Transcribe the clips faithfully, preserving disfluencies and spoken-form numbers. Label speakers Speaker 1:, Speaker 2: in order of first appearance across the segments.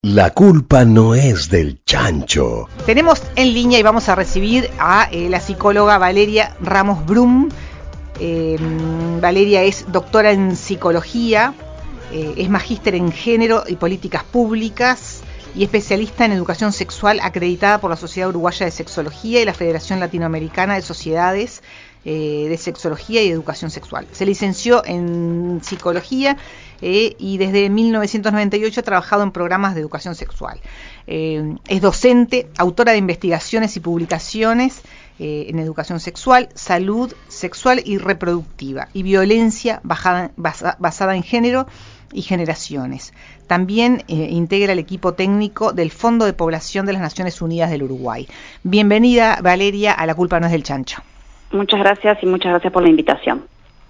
Speaker 1: La culpa no es del chancho.
Speaker 2: Tenemos en línea y vamos a recibir a eh, la psicóloga Valeria Ramos Brum. Eh, Valeria es doctora en psicología, eh, es magíster en género y políticas públicas y especialista en educación sexual acreditada por la Sociedad Uruguaya de Sexología y la Federación Latinoamericana de Sociedades eh, de Sexología y Educación Sexual. Se licenció en psicología eh, y desde mil novecientos noventa y ocho ha trabajado en programas de educación sexual. Eh, es docente, autora de investigaciones y publicaciones eh, en educación sexual, salud sexual y reproductiva y violencia bajada, basa, basada en género y generaciones. También eh, integra el equipo técnico del Fondo de Población de las Naciones Unidas del Uruguay. Bienvenida, Valeria, a La culpa no es del chancho.
Speaker 3: Muchas gracias y muchas gracias por la invitación.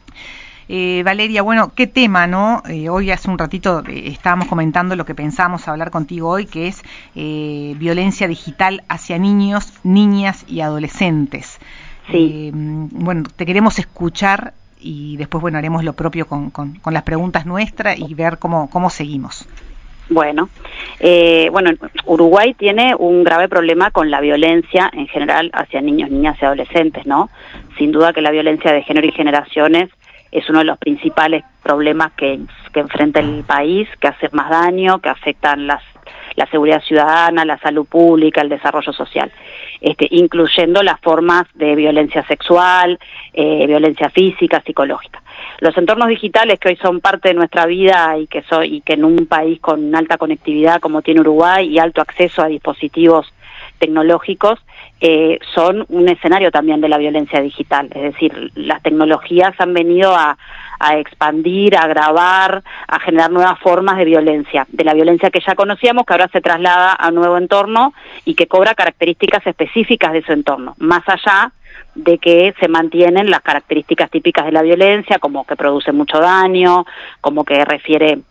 Speaker 2: Eh, Valeria, bueno, qué tema, ¿no? Eh, hoy hace un ratito eh, estábamos comentando lo que pensábamos hablar contigo hoy, que es eh, violencia digital hacia niños, niñas y adolescentes.
Speaker 3: Sí.
Speaker 2: Eh, bueno, te queremos escuchar y después, bueno, haremos lo propio con, con, con las preguntas nuestras y ver cómo, cómo seguimos.
Speaker 3: Bueno, eh, bueno, Uruguay tiene un grave problema con la violencia en general hacia niños, niñas y adolescentes, ¿no? Sin duda que la violencia de género y generaciones es uno de los principales problemas que, que enfrenta el país, que hace más daño, que afectan las, la seguridad ciudadana, la salud pública, el desarrollo social, este, incluyendo las formas de violencia sexual, eh, violencia física, psicológica. Los entornos digitales que hoy son parte de nuestra vida y que, so, y que en un país con alta conectividad como tiene Uruguay y alto acceso a dispositivos tecnológicos, eh, son un escenario también de la violencia digital. Es decir, las tecnologías han venido a, a expandir, a agravar, a generar nuevas formas de violencia, de la violencia que ya conocíamos, que ahora se traslada a un nuevo entorno y que cobra características específicas de su entorno, más allá de que se mantienen las características típicas de la violencia, como que produce mucho daño, como que refiere,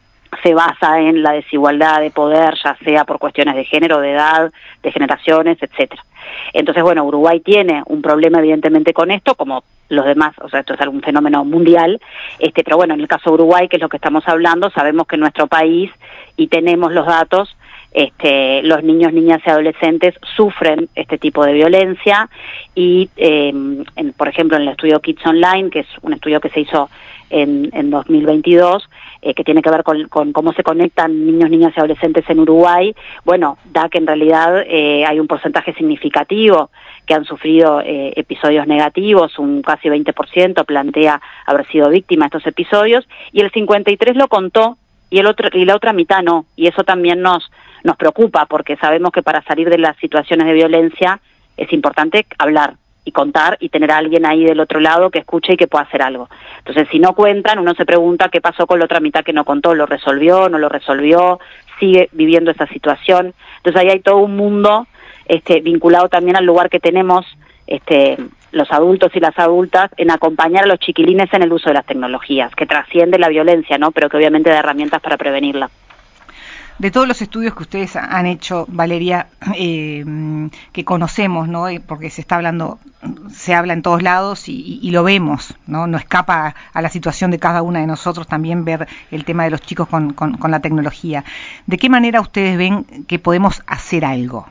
Speaker 3: se basa en la desigualdad de poder, ya sea por cuestiones de género, de edad, de generaciones, etcétera. Entonces, bueno, Uruguay tiene un problema evidentemente con esto, como los demás, o sea, esto es algún fenómeno mundial, este, pero bueno, en el caso de Uruguay, que es lo que estamos hablando, sabemos que en nuestro país, y tenemos los datos, Este, los niños, niñas y adolescentes sufren este tipo de violencia y, eh, en, por ejemplo, en el estudio Kids Online, que es un estudio que se hizo en, en dos mil veintidós, eh, que tiene que ver con, con cómo se conectan niños, niñas y adolescentes en Uruguay, bueno, da que en realidad eh, hay un porcentaje significativo que han sufrido eh, episodios negativos, un casi veinte por ciento plantea haber sido víctima de estos episodios, y el cincuenta y tres por ciento lo contó, y, el otro, y la otra mitad no, y eso también nos nos preocupa porque sabemos que para salir de las situaciones de violencia es importante hablar y contar y tener a alguien ahí del otro lado que escuche y que pueda hacer algo. Entonces, si no cuentan, uno se pregunta qué pasó con la otra mitad que no contó, ¿lo resolvió, no lo resolvió, sigue viviendo esa situación? Entonces, ahí hay todo un mundo este, vinculado también al lugar que tenemos este, los adultos y las adultas en acompañar a los chiquilines en el uso de las tecnologías, que trasciende la violencia, ¿no? Pero que obviamente da herramientas para prevenirla.
Speaker 2: De todos los estudios que ustedes han hecho, Valeria, eh, que conocemos, ¿no? Porque se está hablando, se habla en todos lados y, y lo vemos, ¿no? No escapa a la situación de cada una de nosotros también ver el tema de los chicos con, con, con la tecnología. ¿De qué manera ustedes ven que podemos hacer algo?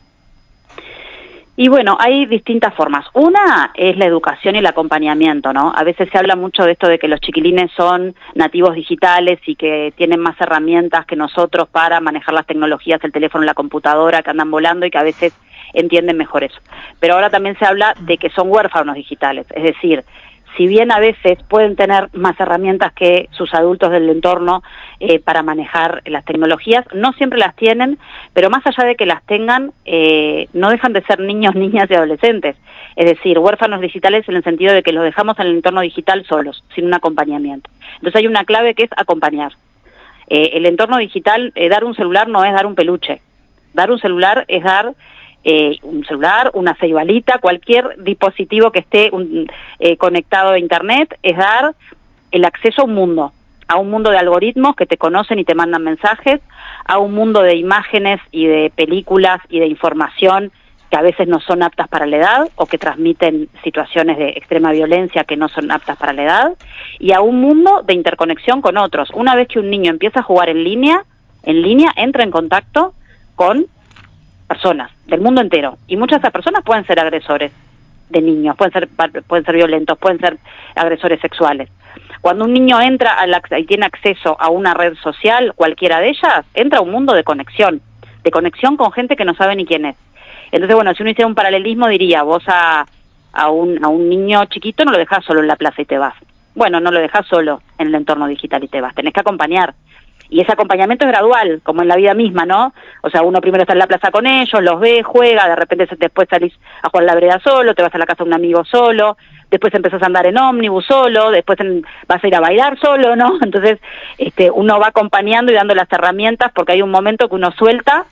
Speaker 3: Y bueno, hay distintas formas. Una es la educación y el acompañamiento, ¿no? A veces se habla mucho de esto de que los chiquilines son nativos digitales y que tienen más herramientas que nosotros para manejar las tecnologías, el teléfono, la computadora, que andan volando y que a veces entienden mejor eso. Pero ahora también se habla de que son huérfanos digitales, es decir, si bien a veces pueden tener más herramientas que sus adultos del entorno eh, para manejar las tecnologías, no siempre las tienen, pero más allá de que las tengan, eh, no dejan de ser niños, niñas y adolescentes. Es decir, huérfanos digitales en el sentido de que los dejamos en el entorno digital solos, sin un acompañamiento. Entonces hay una clave que es acompañar. Eh, el entorno digital, eh, dar un celular no es dar un peluche. Dar un celular es dar Eh, un celular, una ceibalita, cualquier dispositivo que esté un, eh, conectado a internet, es dar el acceso a un mundo, a un mundo de algoritmos que te conocen y te mandan mensajes, a un mundo de imágenes y de películas y de información que a veces no son aptas para la edad o que transmiten situaciones de extrema violencia que no son aptas para la edad, y a un mundo de interconexión con otros. Una vez que un niño empieza a jugar en línea, en línea entra en contacto con personas del mundo entero, y muchas de esas personas pueden ser agresores de niños, pueden ser pueden ser violentos, pueden ser agresores sexuales. Cuando un niño entra a la, y tiene acceso a una red social, cualquiera de ellas, entra a un mundo de conexión, de conexión con gente que no sabe ni quién es. Entonces, bueno, si uno hiciera un paralelismo, diría, vos a, a, un, a un niño chiquito no lo dejás solo en la plaza y te vas. Bueno, no lo dejás solo en el entorno digital y te vas, tenés que acompañar. Y ese acompañamiento es gradual, como en la vida misma, ¿no? O sea, uno primero está en la plaza con ellos, los ve, juega, de repente después salís a jugar la vereda solo, te vas a la casa de un amigo solo, después empezás a andar en ómnibus solo, después en, vas a ir a bailar solo, ¿no? Entonces, este, uno va acompañando y dando las herramientas, porque hay un momento que uno suelta,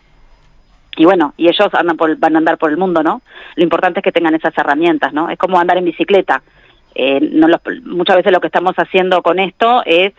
Speaker 3: y bueno, y ellos andan por, van a andar por el mundo, ¿no? Lo importante es que tengan esas herramientas, ¿no? Es como andar en bicicleta. Eh, no los, muchas veces lo que estamos haciendo con esto es,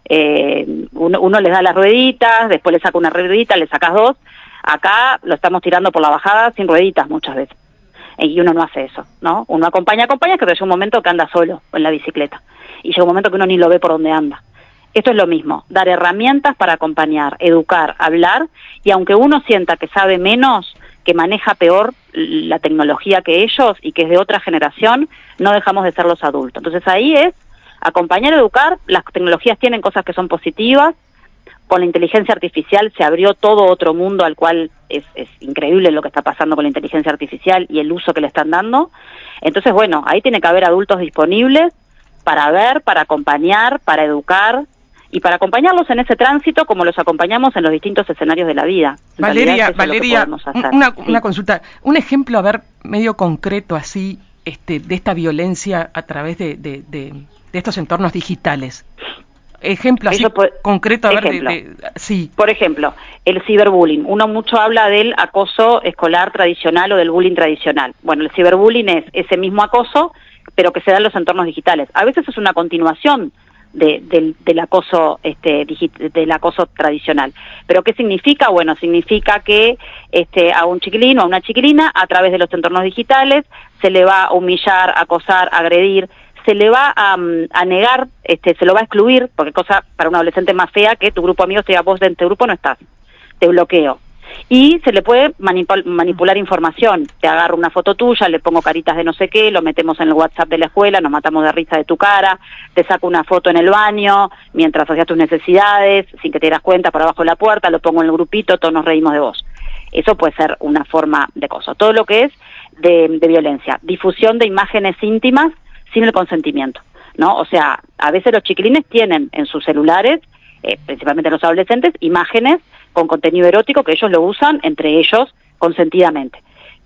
Speaker 3: eh, uno, uno les da las rueditas, después le saca una ruedita, le sacas dos. Acá lo estamos tirando por la bajada sin rueditas muchas veces. Y uno no hace eso, ¿no? Uno acompaña, acompaña, pero llega un momento que anda solo en la bicicleta. Y llega un momento que uno ni lo ve por dónde anda. Esto es lo mismo, dar herramientas para acompañar, educar, hablar, y aunque uno sienta que sabe menos, que maneja peor la tecnología que ellos y que es de otra generación, no dejamos de ser los adultos. Entonces ahí es acompañar, educar. Las tecnologías tienen cosas que son positivas. Con la inteligencia artificial se abrió todo otro mundo al cual es, es increíble lo que está pasando con la inteligencia artificial y el uso que le están dando. Entonces, bueno, ahí tiene que haber adultos disponibles para ver, para acompañar, para educar y para acompañarlos en ese tránsito como los acompañamos en los distintos escenarios de la vida. En
Speaker 4: Valeria, Valeria, una,
Speaker 3: sí.
Speaker 4: una consulta, un ejemplo, a ver, medio concreto así, este, de esta violencia a través de, de, de, de estos entornos digitales. Ejemplo así
Speaker 3: por,
Speaker 4: concreto, a ver,
Speaker 3: ejemplo,
Speaker 4: de, de, sí.
Speaker 3: Por ejemplo, el ciberbullying. Uno mucho habla del acoso escolar tradicional o del bullying tradicional. Bueno, el ciberbullying es ese mismo acoso, pero que se da en los entornos digitales. A veces es una continuación de, del, del acoso este del acoso tradicional. ¿Pero qué significa? Bueno, significa que este a un chiquilín o a una chiquilina, a través de los entornos digitales, se le va a humillar, acosar, agredir, se le va a, a negar, este se lo va a excluir, porque cosa para un adolescente más fea que tu grupo de amigos te diga, vos de este grupo no estás, te bloqueo. Y se le puede manipul manipular información, te agarro una foto tuya, le pongo caritas de no sé qué, lo metemos en el WhatsApp de la escuela, nos matamos de risa de tu cara, te saco una foto en el baño, mientras hacías tus necesidades, sin que te dieras cuenta, por abajo de la puerta, lo pongo en el grupito, todos nos reímos de vos. Eso puede ser una forma de acoso. Todo lo que es de, de violencia, difusión de imágenes íntimas sin el consentimiento, ¿no? O sea, a veces los chiquilines tienen en sus celulares, eh, principalmente los adolescentes, imágenes con contenido erótico que ellos lo usan entre ellos consentidamente.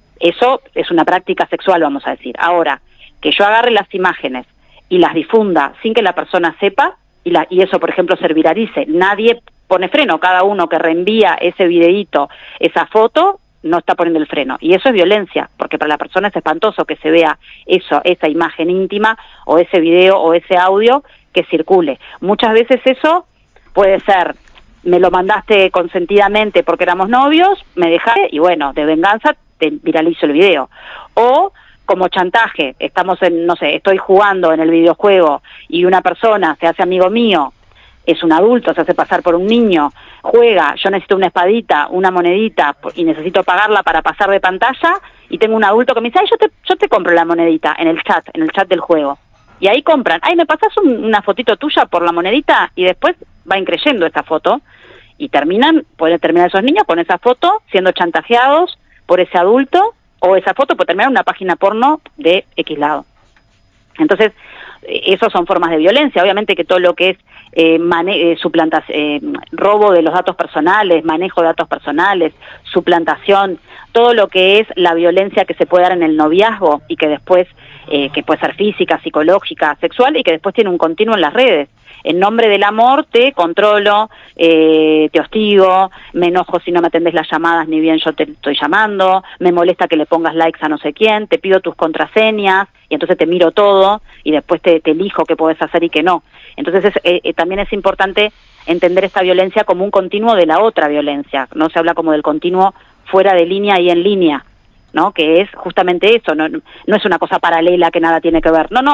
Speaker 3: Eso es una práctica sexual, vamos a decir. Ahora, que yo agarre las imágenes y las difunda sin que la persona sepa, y, la, y eso, por ejemplo, se viralice, nadie pone freno, cada uno que reenvía ese videíto, esa foto, no está poniendo el freno. Y eso es violencia, porque para la persona es espantoso que se vea eso, esa imagen íntima, o ese video, o ese audio que circule. Muchas veces eso puede ser, me lo mandaste consentidamente porque éramos novios, me dejaste, y bueno, de venganza te viralizo el video. O como chantaje, estamos en, no sé, estoy jugando en el videojuego y una persona se hace amigo mío, es un adulto, se hace pasar por un niño, juega, yo necesito una espadita, una monedita y necesito pagarla para pasar de pantalla, y tengo un adulto que me dice, ay, yo te, yo te compro la monedita en el chat, en el chat del juego. Y ahí compran, ay, ¿me pasas un, una fotito tuya por la monedita? Y después va increyendo esa foto y terminan, pueden terminar esos niños con esa foto siendo chantajeados por ese adulto, o esa foto puede terminar en una página porno de X lado. Entonces, esas son formas de violencia. Obviamente que todo lo que es eh, mane eh, suplantas eh, robo de los datos personales, manejo de datos personales, suplantación, todo lo que es la violencia que se puede dar en el noviazgo y que después, eh, que puede ser física, psicológica, sexual, y que después tiene un continuo en las redes. En nombre del amor te controlo, eh, te hostigo, me enojo si no me atendés las llamadas ni bien yo te estoy llamando, me molesta que le pongas likes a no sé quién, te pido tus contraseñas y entonces te miro todo y después te, te elijo qué podés hacer y qué no. Entonces es, eh, también es importante entender esta violencia como un continuo de la otra violencia. No se habla como del continuo fuera de línea y en línea, ¿no? Que es justamente eso, no, no es una cosa paralela que nada tiene que ver. No, no,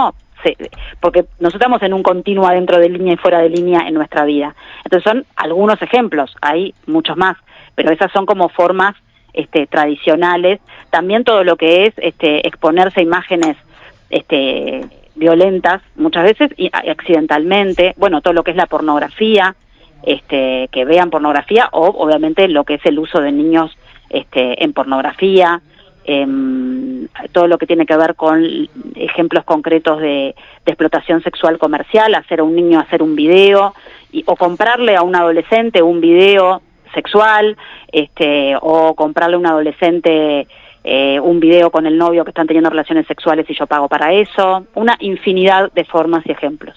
Speaker 3: se, porque nosotros estamos en un continuo dentro de línea y fuera de línea en nuestra vida. Entonces son algunos ejemplos, hay muchos más, pero esas son como formas este, tradicionales. También todo lo que es este, exponerse a imágenes este, violentas, muchas veces y accidentalmente, bueno, todo lo que es la pornografía, este, que vean pornografía, o obviamente lo que es el uso de niños este, en pornografía, eh, todo lo que tiene que ver con ejemplos concretos de, de explotación sexual comercial, hacer a un niño hacer un video, y, o comprarle a un adolescente un video sexual, este, o comprarle a un adolescente eh, un video con el novio que están teniendo relaciones sexuales y yo pago para eso, una infinidad de formas y ejemplos.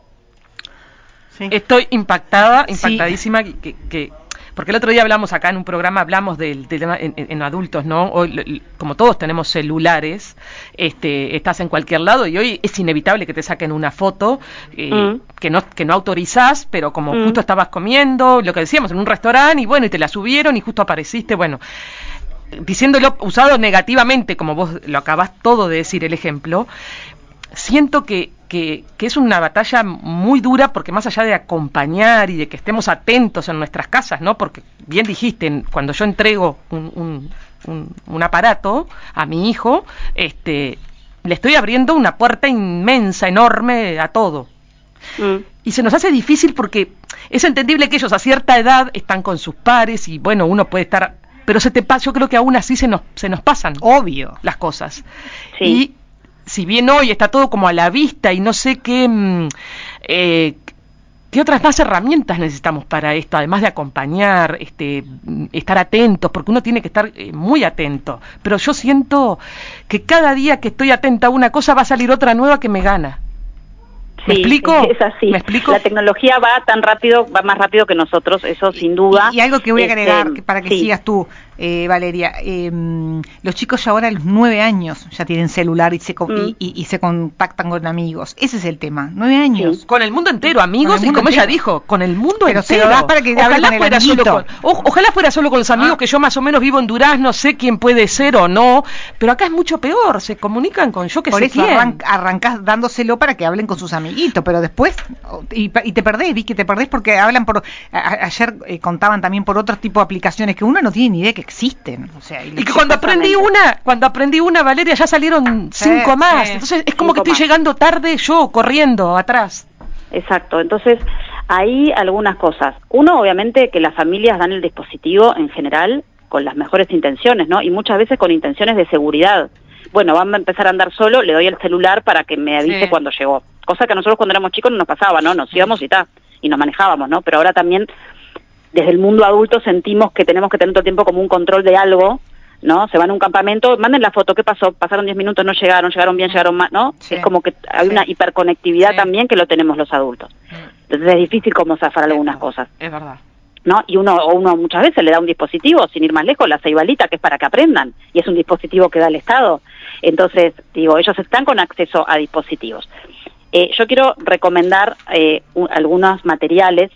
Speaker 4: Sí. Estoy impactada, impactadísima,
Speaker 2: sí.
Speaker 4: que, que porque el otro día hablamos acá en un programa, hablamos del, del tema en, en adultos, ¿no? Hoy, como todos tenemos celulares, este, estás en cualquier lado y hoy es inevitable que te saquen una foto eh, mm. que no que no autorizás, pero como mm. justo estabas comiendo, lo que decíamos, en un restaurante, y bueno, y te la subieron y justo apareciste, bueno, diciéndolo usado negativamente, como vos lo acabás todo de decir el ejemplo. Siento que, que, que es una batalla muy dura, porque más allá de acompañar y de que estemos atentos en nuestras casas, ¿no? Porque bien dijiste, cuando yo entrego un, un, un, un aparato a mi hijo, este, le estoy abriendo una puerta inmensa, enorme a todo. Mm. Y se nos hace difícil porque es entendible que ellos a cierta edad están con sus pares y bueno, uno puede estar, pero se te pasa, yo creo que aún así se nos, se nos pasan, obvio, las cosas. Sí. Y si bien hoy está todo como a la vista y no sé qué, eh, qué otras más herramientas necesitamos para esto, además de acompañar, este, estar atentos, porque uno tiene que estar eh, muy atento. Pero yo siento que cada día que estoy atenta a una cosa va a salir otra nueva que me gana. ¿Me
Speaker 3: sí,
Speaker 4: explico?
Speaker 3: Es así.
Speaker 4: ¿Me explico?
Speaker 3: La tecnología va tan rápido, va más rápido que nosotros, eso sin duda.
Speaker 2: Y, y algo que voy a agregar
Speaker 3: este,
Speaker 2: para que
Speaker 3: sí.
Speaker 2: sigas tú, eh, Valeria, eh, los chicos ya ahora a los nueve años ya tienen celular y se mm. y, y, y se contactan con amigos. Ese es el tema, nueve años.
Speaker 4: Sí. Con el mundo entero, amigos, y como entero. Ella dijo, con el mundo
Speaker 2: Pero
Speaker 4: entero.
Speaker 2: Se lo das para que
Speaker 4: ojalá fuera solo con, o, ojalá fuera solo con los amigos, ah. que yo más o menos vivo en Durazno, sé quién puede ser o no, pero acá es mucho peor, se comunican con yo que
Speaker 2: Por
Speaker 4: sé
Speaker 2: eso
Speaker 4: quién.
Speaker 2: Arran arrancás dándoselo para que hablen con sus amiguitos, pero después Y, y te perdés, vi que te perdés porque hablan por... A, ayer eh, contaban también por otro tipo de aplicaciones que uno no tiene ni idea que existen. O sea, y,
Speaker 4: y que cuando aprendí una, cuando aprendí una, Valeria, ya salieron sí, cinco más. Sí. Entonces es como cinco que estoy más. Llegando tarde yo, corriendo, atrás.
Speaker 3: Exacto, entonces hay algunas cosas. Uno, obviamente, que las familias dan el dispositivo en general con las mejores intenciones, ¿no? Y muchas veces con intenciones de seguridad. Bueno, vamos a empezar a andar solo, le doy el celular para que me avise sí. cuando llegó. Cosa que a nosotros cuando éramos chicos no nos pasaba, ¿no? Nos íbamos y ta, y nos manejábamos, ¿no? Pero ahora también, desde el mundo adulto, sentimos que tenemos que tener todo el tiempo como un control de algo, ¿no? Se van a un campamento, manden la foto, ¿qué pasó? Pasaron diez minutos, no llegaron, llegaron bien, llegaron mal, ¿no? Sí. Es como que hay sí. una hiperconectividad sí. también que lo tenemos los adultos. Entonces es difícil como zafar
Speaker 4: es
Speaker 3: algunas
Speaker 4: verdad.
Speaker 3: cosas.
Speaker 4: Es verdad.
Speaker 3: ¿No? Y uno o uno muchas veces le da un dispositivo, sin ir más lejos, la ceibalita, que es para que aprendan, y es un dispositivo que da el Estado. Entonces, digo, ellos están con acceso a dispositivos. Eh, yo quiero recomendar eh, un, algunos materiales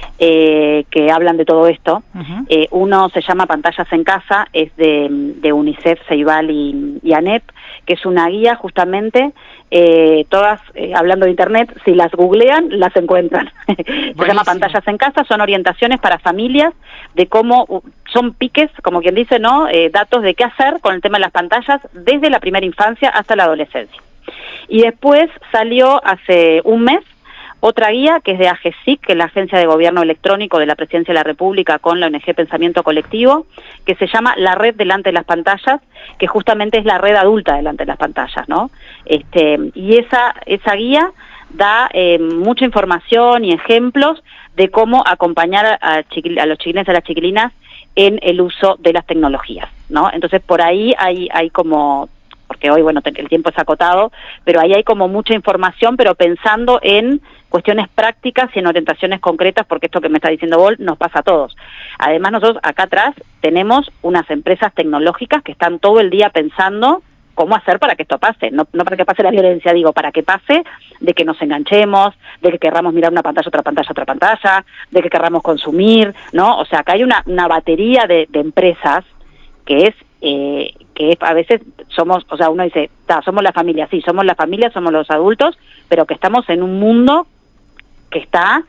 Speaker 3: eh, que hablan de todo esto. Uh-huh. eh, uno se llama Pantallas en Casa, es de, de UNICEF, Ceibal y, y ANEP, que es una guía justamente, eh, todas, eh, hablando de Internet, si las googlean, las encuentran. Se llama Pantallas en Casa, son orientaciones para familias de cómo, son piques, como quien dice, ¿no? Eh, datos de qué hacer con el tema de las pantallas desde la primera infancia hasta la adolescencia. Y después salió hace un mes otra guía que es de AGESIC, que es la Agencia de Gobierno Electrónico de la Presidencia de la República, con la O N G Pensamiento Colectivo, que se llama La Red Delante de las Pantallas, que justamente es la red adulta delante de las pantallas, ¿no? Este, y esa, esa guía da eh, mucha información y ejemplos de cómo acompañar a, chiquil, a los chiquilines y a las chiquilinas en el uso de las tecnologías, ¿no? Entonces por ahí hay, hay como... porque hoy, bueno, el tiempo es acotado, pero ahí hay como mucha información, pero pensando en cuestiones prácticas y en orientaciones concretas, porque esto que me está diciendo Vol nos pasa a todos. Además, nosotros acá atrás tenemos unas empresas tecnológicas que están todo el día pensando cómo hacer para que esto pase, no, no para que pase la violencia, digo, para que pase de que nos enganchemos, de que querramos mirar una pantalla, otra pantalla, otra pantalla, de que querramos consumir, ¿no? O sea, acá hay una, una batería de, de empresas que es... Eh, que a veces somos, o sea, uno dice, ta, somos la familia, sí, somos la familia, somos los adultos, pero que estamos en un mundo que está,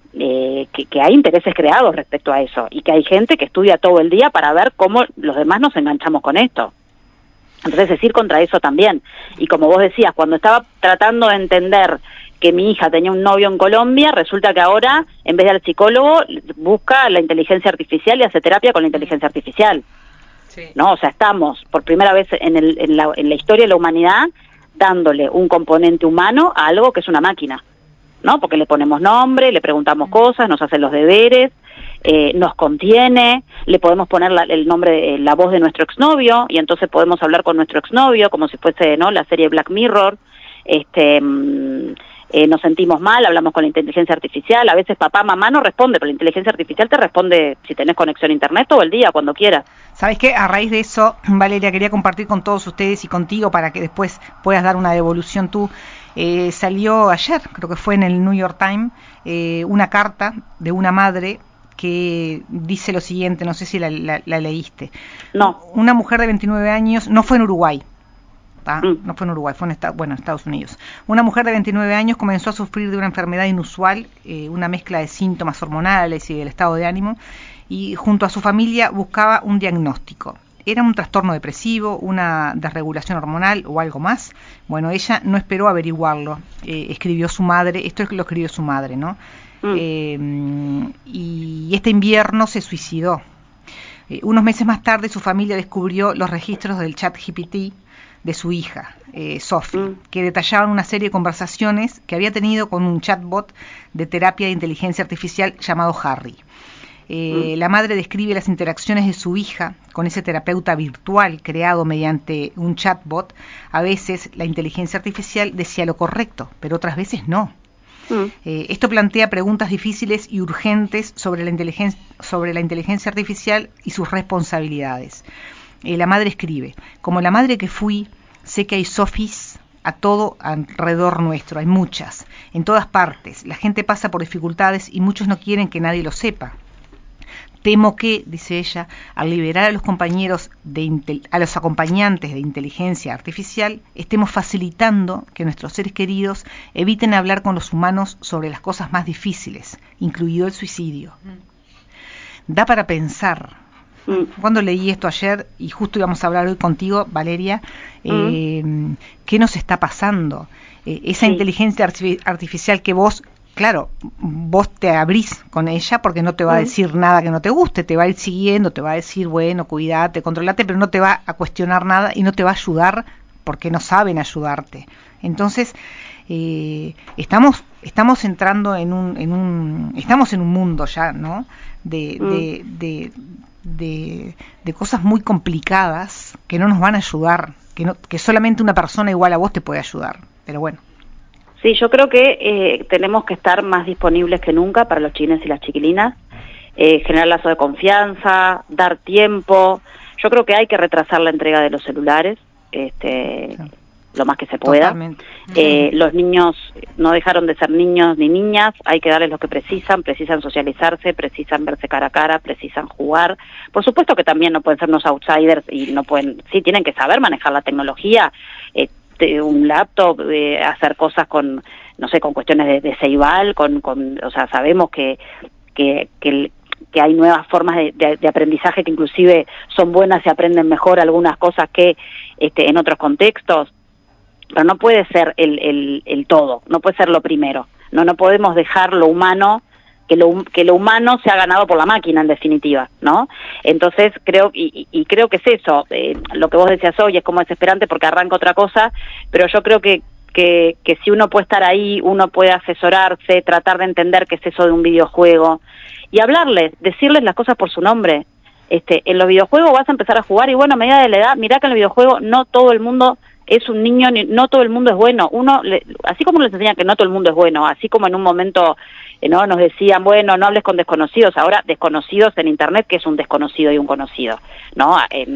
Speaker 3: eh, que, que hay intereses creados respecto a eso, y que hay gente que estudia todo el día para ver cómo los demás nos enganchamos con esto. Entonces es ir contra eso también. Y como vos decías, cuando estaba tratando de entender que mi hija tenía un novio en Colombia, resulta que ahora, en vez de al psicólogo, busca la inteligencia artificial y hace terapia con la inteligencia artificial. Sí. ¿No? O sea, estamos por primera vez en, el, en, la, en la historia de la humanidad dándole un componente humano a algo que es una máquina, ¿no? Porque le ponemos nombre, le preguntamos cosas, nos hace los deberes, eh, nos contiene, le podemos poner la, el nombre, la voz de nuestro exnovio, y entonces podemos hablar con nuestro exnovio como si fuese, ¿no?, la serie Black Mirror. Este... Mmm, Eh, nos sentimos mal, hablamos con la inteligencia artificial, a veces papá, mamá no responde, pero la inteligencia artificial te responde si tenés conexión a internet todo el día, cuando quieras.
Speaker 2: ¿Sabés qué? A raíz de eso, Valeria, quería compartir con todos ustedes y contigo para que después puedas dar una devolución tú. Eh, salió ayer, creo que fue en el New York Times, eh, una carta de una madre que dice lo siguiente, no sé si la, la, la leíste.
Speaker 3: No.
Speaker 2: Una mujer de veintinueve años, no fue en Uruguay, ¿tá?
Speaker 3: Mm.
Speaker 2: No fue en Uruguay, fue en Estados, bueno, Estados Unidos. Una mujer de veintinueve años comenzó a sufrir de una enfermedad inusual, eh, una mezcla de síntomas hormonales y del estado de ánimo, y junto a su familia buscaba un diagnóstico. ¿Era un trastorno depresivo, una desregulación hormonal o algo más? Bueno, ella no esperó averiguarlo, eh, escribió su madre, esto es lo escribió su madre, ¿no? Mm. Eh, y este invierno se suicidó. Eh, unos meses más tarde su familia descubrió los registros del chat G P T de su hija, eh, Sophie, mm. que detallaban una serie de conversaciones que había tenido con un chatbot de terapia de inteligencia artificial llamado Harry. Eh, mm. La madre describe las interacciones de su hija con ese terapeuta virtual creado mediante un chatbot. A veces la inteligencia artificial decía lo correcto, pero otras veces no. Mm. Eh, esto plantea preguntas difíciles y urgentes sobre la inteligencia, sobre la inteligencia artificial y sus responsabilidades. Eh, la madre escribe: como la madre que fui, sé que hay Sophies a todo alrededor nuestro, hay muchas, en todas partes. La gente pasa por dificultades y muchos no quieren que nadie lo sepa. Temo que, dice ella, al liberar a los compañeros de intel- a los acompañantes de inteligencia artificial, estemos facilitando que nuestros seres queridos eviten hablar con los humanos sobre las cosas más difíciles, incluido el suicidio. Mm. Da para pensar. Cuando leí esto ayer, y justo íbamos a hablar hoy contigo, Valeria, eh, mm. ¿qué nos está pasando? Eh, esa sí. inteligencia arti- artificial que vos, claro, vos te abrís con ella porque no te va mm. a decir nada que no te guste, te va a ir siguiendo, te va a decir, bueno, cuídate, controlate, pero no te va a cuestionar nada y no te va a ayudar porque no saben ayudarte. Entonces, eh, estamos estamos entrando en un, en un estamos en un mundo ya, ¿no? De, mm. de, de De, de cosas muy complicadas que no nos van a ayudar, que, no, que solamente una persona igual a vos te puede ayudar, pero bueno.
Speaker 3: Sí, yo creo que eh, tenemos que estar más disponibles que nunca para los chiquines y las chiquilinas, eh, generar lazos de confianza, dar tiempo. Yo creo que hay que retrasar la entrega de los celulares, este, sí. lo más que se pueda.
Speaker 2: Totalmente.
Speaker 3: Eh, los niños no dejaron de ser niños ni niñas, hay que darles lo que precisan, precisan socializarse, precisan verse cara a cara, precisan jugar. Por supuesto que también no pueden ser unos outsiders y no pueden, sí, tienen que saber manejar la tecnología, eh, de un laptop, eh, hacer cosas con, no sé, con cuestiones de, de Ceibal, con, con, o sea, sabemos que, que, que, que hay nuevas formas de, de, de aprendizaje que inclusive son buenas y aprenden mejor algunas cosas que este, en otros contextos. Pero no puede ser el, el, el todo, no puede ser lo primero. No, no podemos dejar lo humano, que lo, que lo humano sea ganado por la máquina, en definitiva, ¿no? Entonces creo, y, y creo que es eso, eh, lo que vos decías hoy es como desesperante porque arranca otra cosa, pero yo creo que, que, que si uno puede estar ahí, uno puede asesorarse, tratar de entender qué es eso de un videojuego, y hablarles, decirles las cosas por su nombre. Este, en los videojuegos vas a empezar a jugar, y bueno, a medida de la edad, mirá que en el videojuego no todo el mundo es un niño, no todo el mundo es bueno. Uno, le, así como les enseñan que no todo el mundo es bueno, así como en un momento eh, no nos decían, bueno, no hables con desconocidos, ahora desconocidos en internet, que es un desconocido y un conocido, ¿no? Eh,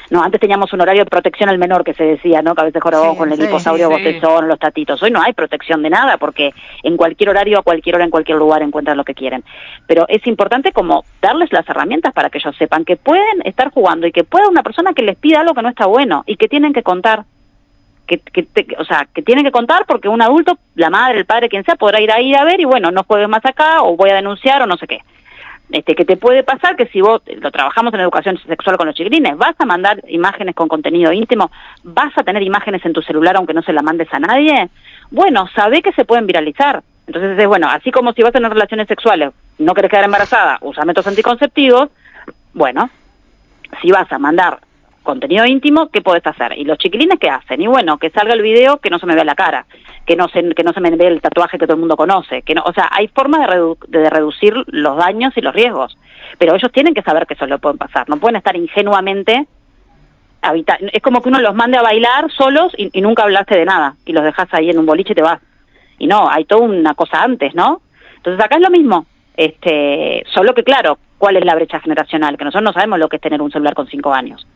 Speaker 3: No, antes teníamos un horario de protección al menor que se decía, ¿no? Que a veces jugábamos sí, con el sí, hiposaurio sí, botezón, sí. los tatitos. Hoy no hay protección de nada porque en cualquier horario, a cualquier hora, en cualquier lugar encuentran lo que quieren. Pero es importante como darles las herramientas para que ellos sepan que pueden estar jugando y que pueda una persona que les pida algo que no está bueno y que tienen que contar. Que, que te, o sea, que tienen que contar porque un adulto, la madre, el padre, quien sea, podrá ir a ir a ver y bueno, no juegues más acá o voy a denunciar o no sé qué. Este, que te puede pasar que si vos, lo trabajamos en educación sexual con los chiquilines, vas a mandar imágenes con contenido íntimo, vas a tener imágenes en tu celular aunque no se las mandes a nadie, bueno, sabé que se pueden viralizar. Entonces es bueno, así como si vas a tener relaciones sexuales, no querés quedar embarazada, usa métodos anticonceptivos, bueno, si vas a mandar contenido íntimo, ¿qué podés hacer? ¿Y los chiquilines qué hacen? Y bueno, que salga el video, que no se me vea la cara, que no se, que no se me vea el tatuaje que todo el mundo conoce, que no, o sea, hay formas de, redu de reducir los daños y los riesgos, pero ellos tienen que saber que eso lo pueden pasar, no pueden estar ingenuamente habitar, es como que uno los mande a bailar solos y, y nunca hablaste de nada, y los dejas ahí en un boliche y te vas, y no, hay toda una cosa antes, ¿no? Entonces acá es lo mismo, este, solo que claro, ¿cuál es la brecha generacional? Que nosotros no sabemos lo que es tener un celular con cinco años.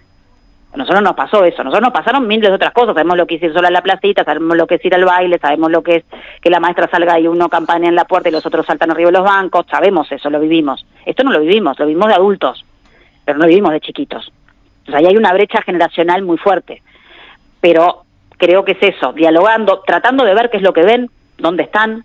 Speaker 3: A nosotros nos pasó eso, a nosotros nos pasaron miles de otras cosas, sabemos lo que es ir sola en la placita, sabemos lo que es ir al baile, sabemos lo que es que la maestra salga y uno campaña en la puerta y los otros saltan arriba de los bancos, sabemos eso, lo vivimos. Esto no lo vivimos, lo vivimos de adultos, pero no lo vivimos de chiquitos. O sea, ahí hay una brecha generacional muy fuerte, pero creo que es eso, dialogando, tratando de ver qué es lo que ven, dónde están,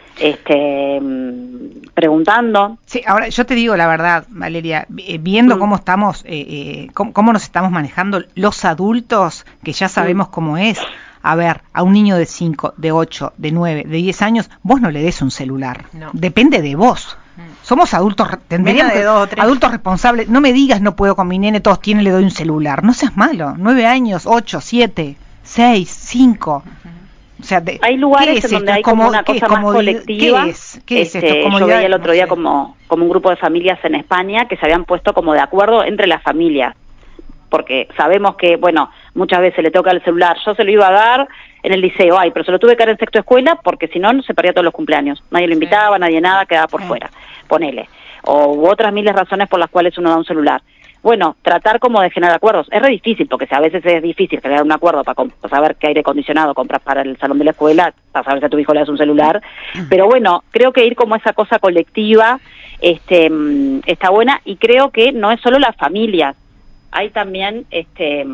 Speaker 3: este preguntando.
Speaker 2: Sí, ahora yo te digo la verdad, Valeria, viendo mm. cómo estamos, eh, eh, cómo, cómo nos estamos manejando los adultos, que ya sabemos mm. cómo es. A ver, a un niño de cinco, de ocho, de nueve, de diez años, vos no le des un celular. No. Depende de vos. Mm. Somos adultos, tendríamos de dos o tres. Adultos responsables. No me digas no puedo con mi nene, todos tienen, le doy un celular. No seas malo. Nueve años, ocho, siete, seis, cinco. Uh-huh. O sea, de,
Speaker 3: hay lugares en donde hay como una cosa más colectiva.
Speaker 2: ¿Qué es? ¿Qué es
Speaker 3: este,
Speaker 2: esto?
Speaker 3: Yo veía el otro no día sé. como, como un grupo de familias en España que se habían puesto como de acuerdo entre las familias. Porque sabemos que, bueno, muchas veces le toca el celular. Yo se lo iba a dar en el liceo, ay, pero se lo tuve que dar en sexto de escuela porque si no, no se perdía todos los cumpleaños. Nadie lo invitaba, sí. nadie nada, quedaba por sí. fuera. Ponele. O otras miles razones por las cuales uno da un celular. Bueno, tratar como de generar acuerdos. Es re difícil, porque si a veces es difícil generar un acuerdo para, para saber qué aire acondicionado compras para el salón de la escuela, para saber si a tu hijo le das un celular. Pero bueno, creo que ir como esa cosa colectiva este, está buena, y creo que no es solo las familias. Hay también, este,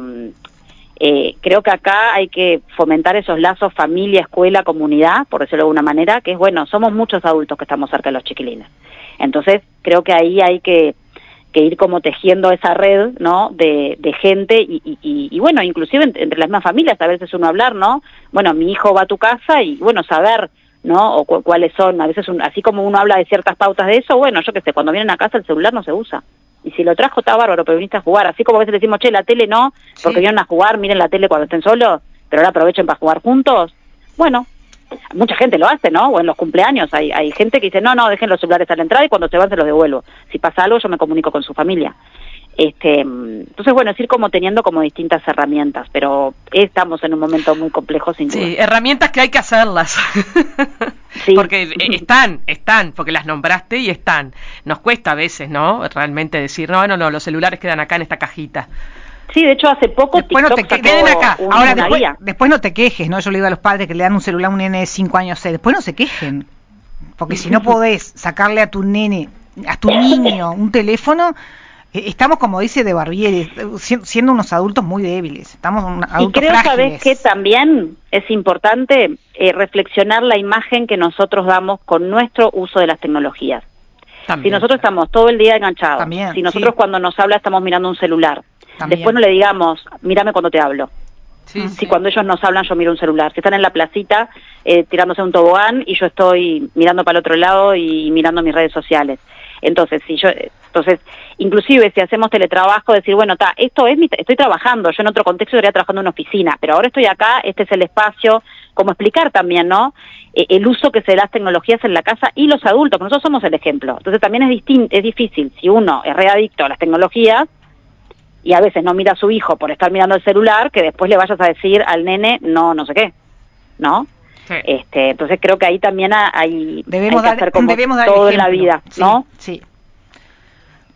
Speaker 3: eh, creo que acá hay que fomentar esos lazos familia, escuela, comunidad, por decirlo de alguna manera, que es bueno, somos muchos adultos que estamos cerca de los chiquilines. Entonces, creo que ahí hay que que ir como tejiendo esa red, ¿no?, de, de gente y, y, y bueno, inclusive entre, entre las mismas familias, a veces uno hablar, ¿no?, bueno, mi hijo va a tu casa y, bueno, saber, ¿no?, o cu cuáles son, a veces, un, así como uno habla de ciertas pautas de eso, bueno, yo qué sé, cuando vienen a casa el celular no se usa, y si lo trajo está bárbaro, pero viniste a jugar, así como a veces decimos, che, la tele no, porque sí. vienen a jugar, miren la tele cuando estén solos, pero ahora aprovechen para jugar juntos, bueno, mucha gente lo hace, ¿no? O en los cumpleaños hay hay gente que dice, no, no, dejen los celulares a la entrada y cuando se van se los devuelvo. Si pasa algo yo me comunico con su familia. Este, entonces, bueno, es ir como teniendo como distintas herramientas, pero estamos en un momento muy complejo sin duda.
Speaker 4: Sí, herramientas que hay que hacerlas. Sí. Porque están, están, porque las nombraste y están. Nos cuesta a veces, ¿no? Realmente decir, no, no, no, los celulares quedan acá en esta cajita.
Speaker 3: Sí, de hecho hace poco
Speaker 2: después no te queden acá. Ahora después, después no te quejes, ¿no? Yo le digo a los padres que le dan un celular a un nene de cinco años, seis, después no se quejen. Porque si no podés sacarle a tu nene, a tu niño un teléfono, eh, estamos, como dice de Barbieri, siendo unos adultos muy débiles, estamos un, adultos
Speaker 3: y creo,
Speaker 2: frágiles.
Speaker 3: ¿sabés qué? También es importante eh, reflexionar la imagen que nosotros damos con nuestro uso de las tecnologías. También, si nosotros claro. estamos todo el día enganchados, También, si nosotros sí. cuando nos habla estamos mirando un celular, También. después no le digamos, mírame cuando te hablo. Sí, si sí. cuando ellos nos hablan yo miro un celular. Si están en la placita eh, tirándose un tobogán y yo estoy mirando para el otro lado y mirando mis redes sociales. Entonces, si yo, entonces, inclusive si hacemos teletrabajo, decir, bueno, ta, esto es mi, estoy trabajando, yo en otro contexto estaría trabajando en una oficina, pero ahora estoy acá, este es el espacio, como explicar también, ¿no? Eh, el uso que se da las tecnologías en la casa y los adultos, nosotros somos el ejemplo. Entonces también es distin- es difícil, si uno es readicto a las tecnologías, y a veces no mira a su hijo por estar mirando el celular, que después le vayas a decir al nene, no, no sé qué, ¿no? Sí. Este, entonces creo que ahí también hay,
Speaker 2: debemos
Speaker 3: hay que
Speaker 2: dar,
Speaker 3: hacer como
Speaker 2: debemos dar
Speaker 3: todo
Speaker 2: ejemplo.
Speaker 3: en la vida, ¿no?
Speaker 2: Sí, sí.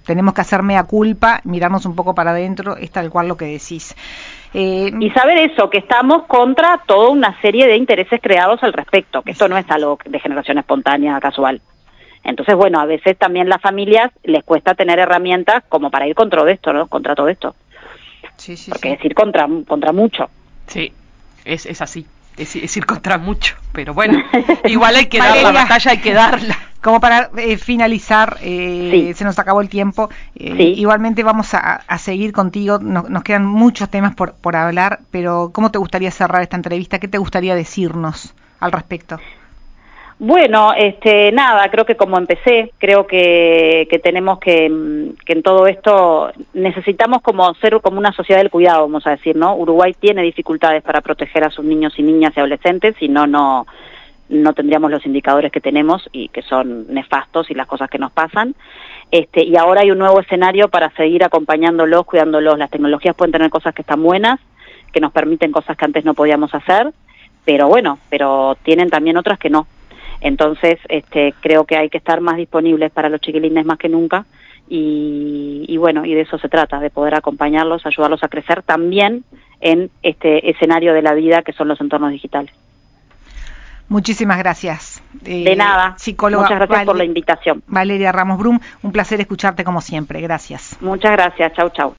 Speaker 2: tenemos que hacer mea culpa, mirarnos un poco para adentro, es tal cual lo que decís. Eh,
Speaker 3: y saber eso, que estamos contra toda una serie de intereses creados al respecto, que esto no es algo de generación espontánea, casual. Entonces, bueno, a veces también las familias les cuesta tener herramientas como para ir contra esto, ¿no? Contra todo esto.
Speaker 2: Sí, sí,
Speaker 3: Porque
Speaker 2: sí.
Speaker 3: es ir contra, contra mucho.
Speaker 4: Sí, es, es así. Es, es ir contra mucho, pero bueno, igual hay que dar la
Speaker 2: Valeria,
Speaker 4: batalla, hay que darla.
Speaker 2: Como para eh, finalizar, eh,
Speaker 3: Sí.
Speaker 2: se nos acabó el tiempo. Eh,
Speaker 3: Sí.
Speaker 2: Igualmente vamos a, a seguir contigo. Nos, nos quedan muchos temas por, por hablar, pero ¿cómo te gustaría cerrar esta entrevista? ¿Qué te gustaría decirnos al respecto?
Speaker 3: Bueno, este, nada, creo que como empecé, creo que, que tenemos que, que en todo esto necesitamos como ser como una sociedad del cuidado, vamos a decir, ¿no? Uruguay tiene dificultades para proteger a sus niños y niñas y adolescentes, si no, no, no tendríamos los indicadores que tenemos y que son nefastos y las cosas que nos pasan. Este, y ahora hay un nuevo escenario para seguir acompañándolos, cuidándolos. Las tecnologías pueden tener cosas que están buenas, que nos permiten cosas que antes no podíamos hacer, pero bueno, pero tienen también otras que no. Entonces, este, creo que hay que estar más disponibles para los chiquilines más que nunca y, y bueno, y de eso se trata, de poder acompañarlos, ayudarlos a crecer también en este escenario de la vida que son los entornos digitales.
Speaker 2: Muchísimas gracias. Eh,
Speaker 3: De nada,
Speaker 2: psicóloga
Speaker 3: muchas gracias
Speaker 2: Val-
Speaker 3: por la invitación.
Speaker 2: Valeria Ramos Brum, un placer escucharte como siempre. Gracias.
Speaker 3: Muchas gracias, chau chau.